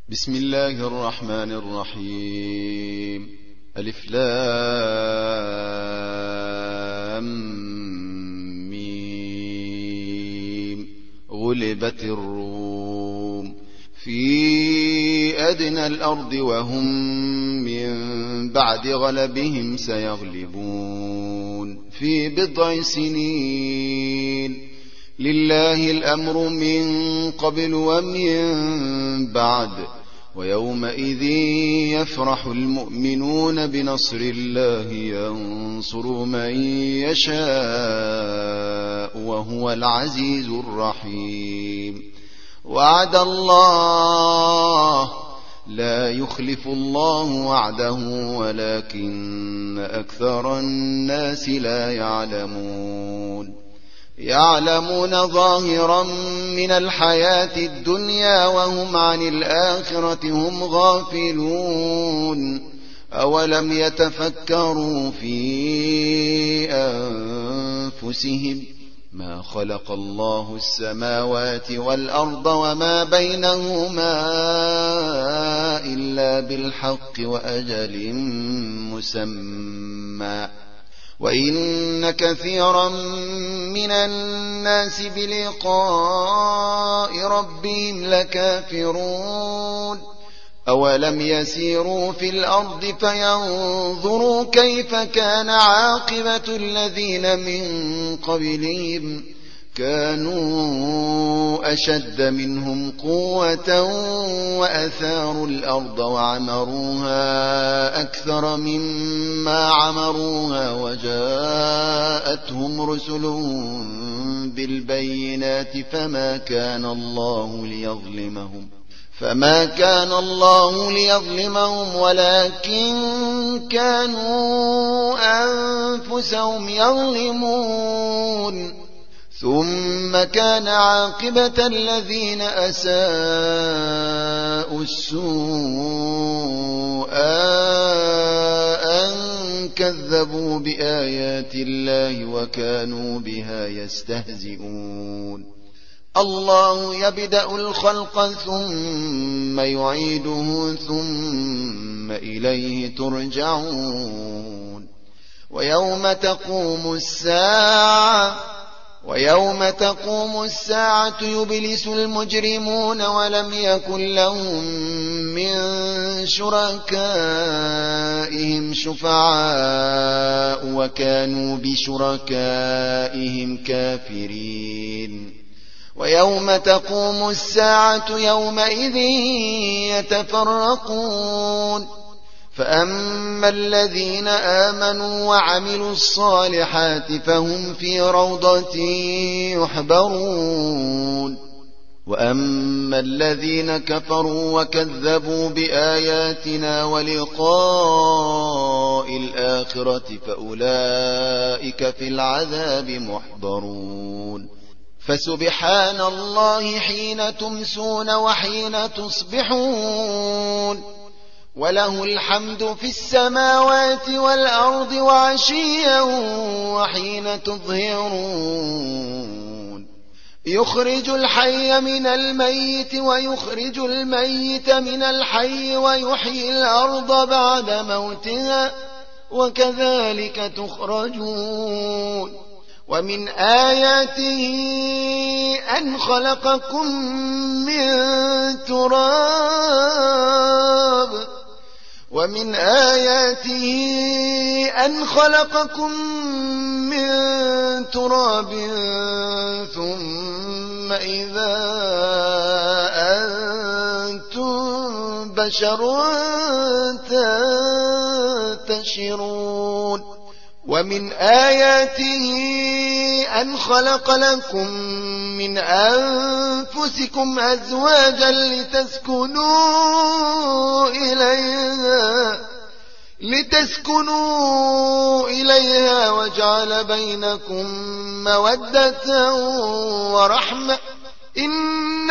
بسم الله الرحمن الرحيم. ألف لام ميم. غلبت الروم في أدنى الأرض وهم من بعد غلبهم سيغلبون في بضع سنين. لله الأمر من قبل ومن بعد، ويومئذ يفرح المؤمنون بنصر الله ينصر من يشاء وهو العزيز الرحيم. وعد الله لا يخلف الله وعده ولكن أكثر الناس لا يعلمون. يعلمون ظاهرا من الحياة الدنيا وهم عن الآخرة هم غافلون. أولم يتفكروا في أنفسهم ما خلق الله السماوات والأرض وما بينهما إلا بالحق وأجل مسمى، وإن كثيرا من الناس بلقاء ربهم لكافرون. أولم يسيروا في الأرض فينظروا كيف كان عاقبة الذين من قبلهم كانوا أشد منهم قوة وأثاروا الأرض وعمروها أكثر مما عمروها وجاءتهم رسلهم بالبينات فما كان الله ليظلمهم ولكن كانوا أنفسهم يظلمون. ثم كان عاقبة الذين أساءوا السوء أن كذبوا بآيات الله وكانوا بها يستهزئون. الله يبدأ الخلق ثم يعيده ثم إليه ترجعون. ويوم تقوم الساعة يبلس المجرمون ولم يكن لهم من شركائهم شفعاء وكانوا بشركائهم كافرين. ويوم تقوم الساعة يومئذ يتفرقون، فأما الذين آمنوا وعملوا الصالحات فهم في روضة يحبرون، وأما الذين كفروا وكذبوا بآياتنا ولقاء الآخرة فأولئك في العذاب محضرون. فسبحان الله حين تمسون وحين تصبحون، وله الحمد في السماوات والأرض وعشيا وحين تظهرون. يخرج الحي من الميت ويخرج الميت من الحي ويحيي الأرض بعد موتها وكذلك تخرجون. ومن آياته أن خلقكم من تراب ثم إذا أنتم بشر تنتشرون. ومن آياته أن خلق لكم من أنفسكم أزواجا لتسكنوا إليها وجعل بينكم مودة ورحمة إن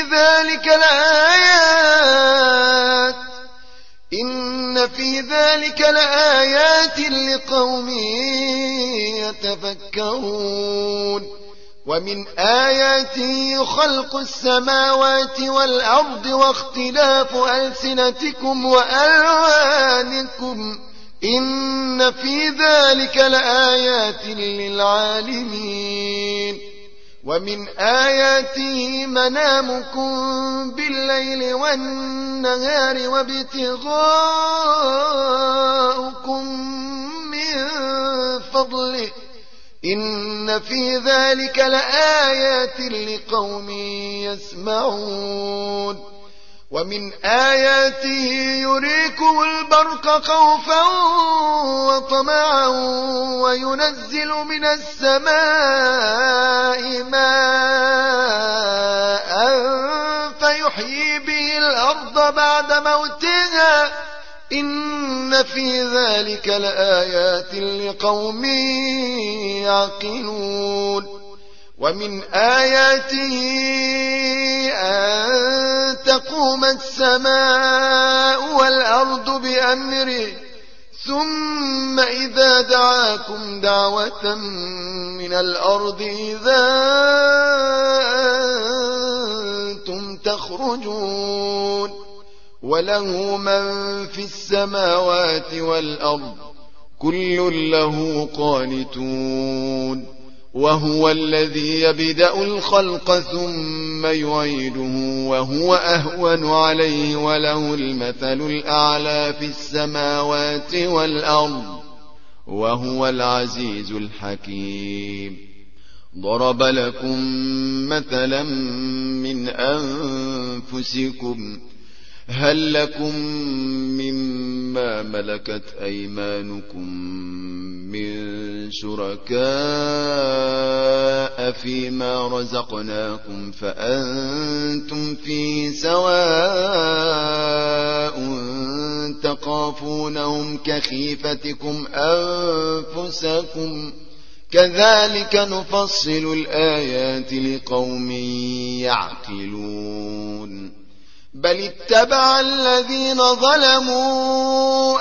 في ذلك لآيات لقوم يتفكرون. ومن آياته خلق السماوات والأرض واختلاف ألسنتكم وألوانكم إن في ذلك لآيات للعالمين ومن آياته منامكم بالليل والنهار وابتغاؤكم من فضله إن في ذلك لآيات لقوم يسمعون ومن آياته يريكم البرق خوفا وطمعا وينزل من السماء ماء فيحيي به الأرض بعد موتها إن في ذلك لآيات لقوم يعقلون ومن آياته أن تقوم السماء والأرض بأمره ثم إذا دعاكم دعوة من الأرض إذا أنتم تخرجون وله من في السماوات والأرض كل له قانتون وهو الذي يبدأ الخلق ثم يعيده وهو أهون عليه وله المثل الأعلى في السماوات والأرض وهو العزيز الحكيم ضرب لكم مثلا من أنفسكم هل لكم مما ملكت أيمانكم من شركاء فيما رزقناكم فأنتم فيه سواء تخافونهم كخيفتكم أنفسكم كذلك نفصل الآيات لقوم يعقلون بل اتبع الذين ظلموا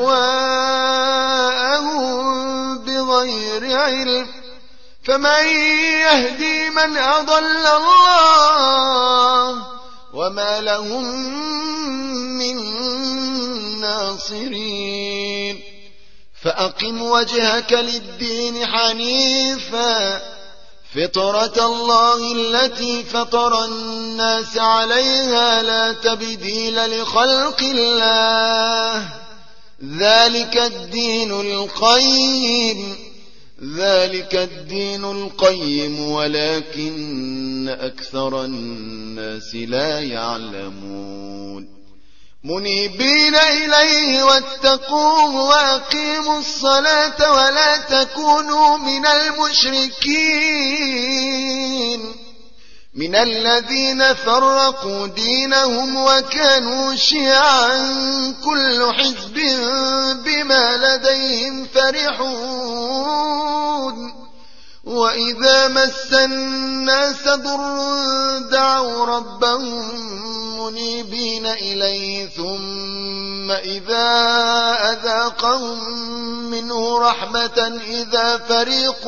أهواءهم بغير علم فمن يهدي من أضل الله وما لهم من ناصرين فأقم وجهك للدين حنيفا فطرة الله التي فطر الناس عليها لا تبديل لخلق الله ذلك الدين القيم ولكن أكثر الناس لا يعلمون منيبين إليه واتقوه وأقيموا الصلاة ولا تكونوا من المشركين من الذين فرقوا دينهم وكانوا شيعا كل حزب بما لديهم فرحون وإذا مس الناس ضر دعوا ربهم منيبين إليه ثم إذا أذاقهم منه رحمة إذا فريق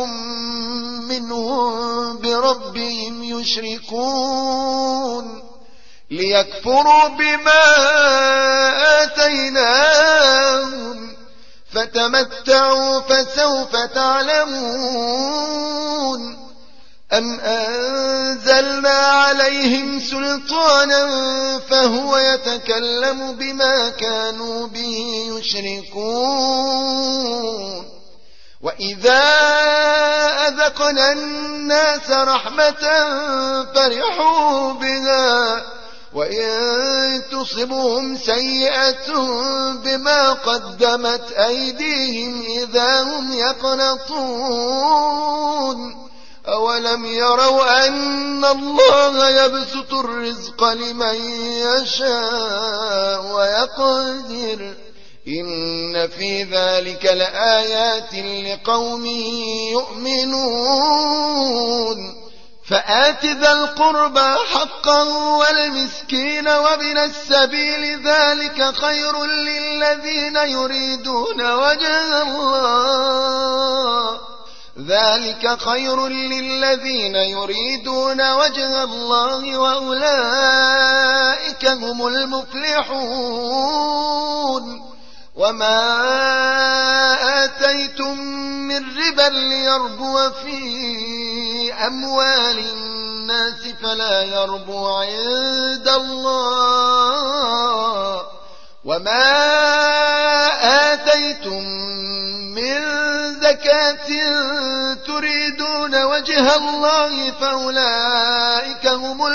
منهم بربهم يشركون ليكفروا بما آتيناهم فتمتعوا فسوف تعلمون أم أنزلنا عليهم سلطانا فهو يتكلم بما كانوا به يشركون وإذا أذقنا الناس رحمة فرحوا بها وإن تصبهم سيئة بما قدمت أيديهم إذا هم يقنطون أولم يروا أن الله يبسط الرزق لمن يشاء ويقدر إن في ذلك لآيات لقوم يؤمنون فآت ذا القربى حقا والمسكين وابن السبيل ذلك خير للذين يريدون وجه الله ذلك خير للذين يريدون وجه الله وأولئك هم المفلحون وما آتيتم من ربا ليربو في أموال الناس فلا يربو عند الله وما آتيتم من زكاة تريدون وجه الله فأولئك هم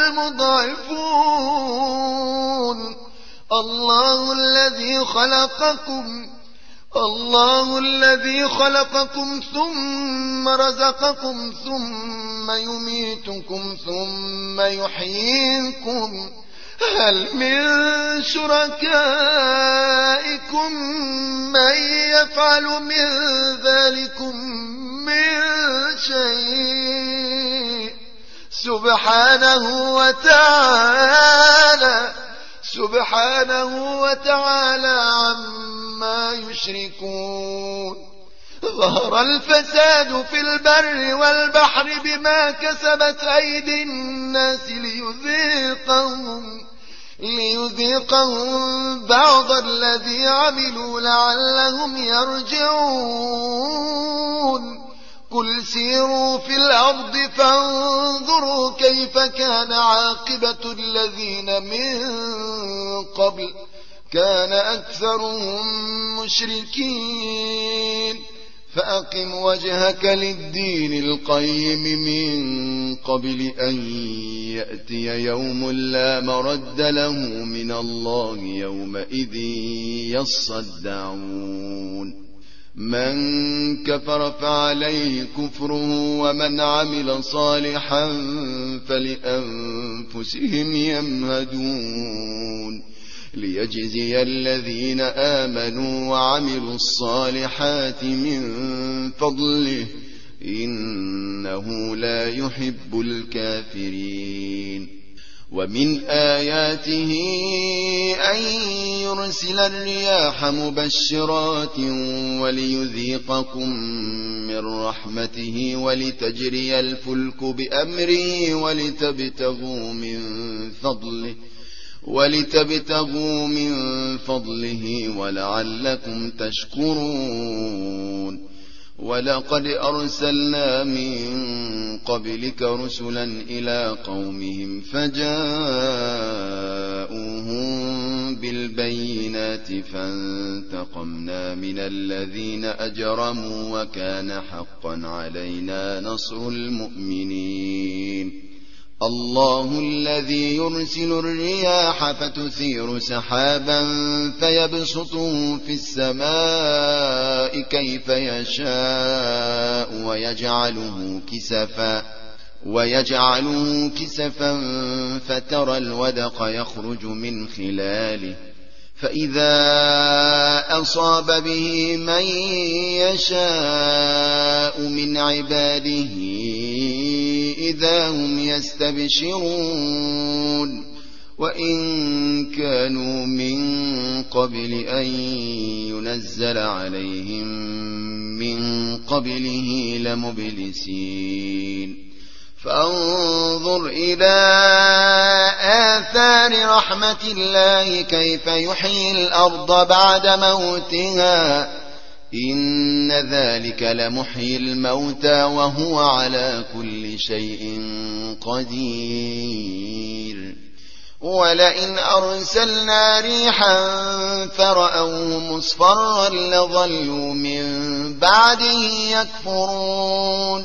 المضاعفون الله الذي خلقكم ثم رزقكم ثم يميتكم ثم يحييكم هل من شركائكم من يفعل من ذلكم من شيء سبحانه وتعالى عما يشركون ظهر الفساد في البر والبحر بما كسبت أيدي الناس ليذيقهم بعض الذي عملوا لعلهم يرجعون قل سيروا في الأرض فانظروا كيف كان عاقبة الذين من قبل كان أكثرهم مشركين فأقم وجهك للدين القيم من قبل أن يأتي يوم لا مرد له من الله يومئذ يصدعون من كفر فعليه كفره ومن عمل صالحا فلأنفسهم يمهدون ليجزي الذين آمنوا وعملوا الصالحات من فضله إنه لا يحب الكافرين ومن آياته أن يرسل الرياح مبشرات وليذيقكم من رحمته ولتجري الفلك بأمره ولتبتغوا من فضله ولعلكم تشكرون ولقد أرسلنا من قبلك رسلا إلى قومهم فجاءوهم بالبينات فانتقمنا من الذين أجرموا وكان حقا علينا نصر المؤمنين الله الذي يرسل الرياح فتثير سحابا فيبسطه في السماء كيف يشاء ويجعله كسفا فترى الودق يخرج من خلاله فإذا أصاب به من يشاء من عباده إذا هم يستبشرون وإن كانوا من قبل أن ينزل عليهم من قبله لمبلسين فانظر إلى آثار رحمة الله كيف يحيي الأرض بعد موتها إن ذلك لمحيي الموتى وهو على كل شيء قدير ولئن أرسلنا ريحا فرأوه مصفرا لظلوا من بعده يكفرون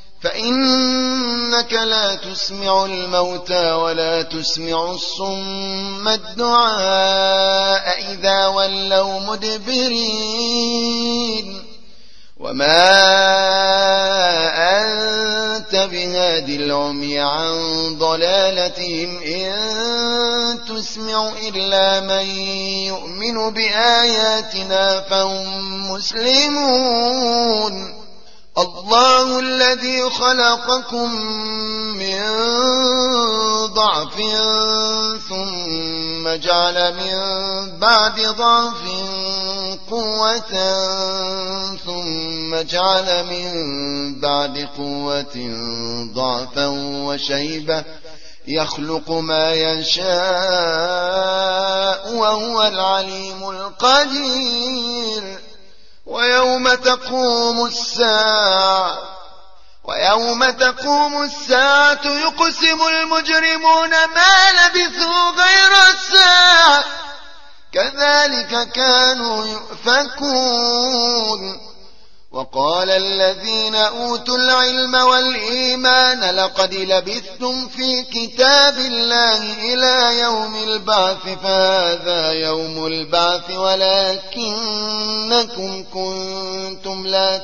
فإنك لا تسمع الموتى ولا تسمع الصم الدعاء إذا ولوا مدبرين وما أنت بهاد العمي عن ضلالتهم إن تسمع إلا من يؤمن بآياتنا فهم مسلمون الله الذي خلقكم من ضعف ثم جعل من بعد ضعف قوة ثم جعل من بعد قوة ضعفا وشيبة يخلق ما يشاء وهو العليم القدير. ويوم تقوم الساعة يقسم المجرمون ما لبثوا غير الساعة كذلك كانوا يؤفكون. وقال الذين أوتوا العلم والإيمان لقد لبثتم في كتاب الله إلى يوم البعث فهذا يوم البعث ولكنكم كنتم لا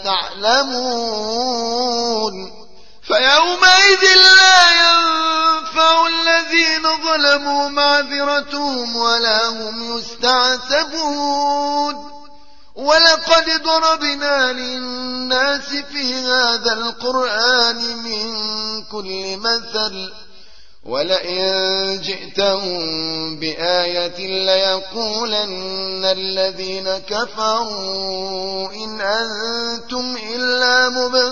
تعلمون. فيومئذ لا ينفع الذين ظلموا معذرتهم ولا هم يستعتبون. ولقد ضربنا للناس في هذا القرآن من كل مثل ولئن جئتهم بآية ليقولن الذين كفروا إن أنتم إلا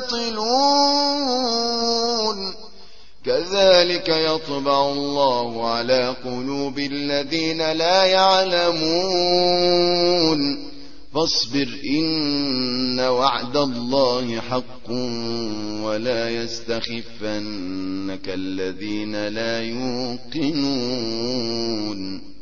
مبطلون. كذلك يطبع الله على قلوب الذين لا يعلمون. فاصبر إن وعد الله حق ولا يستخفنك الذين لا يوقنون.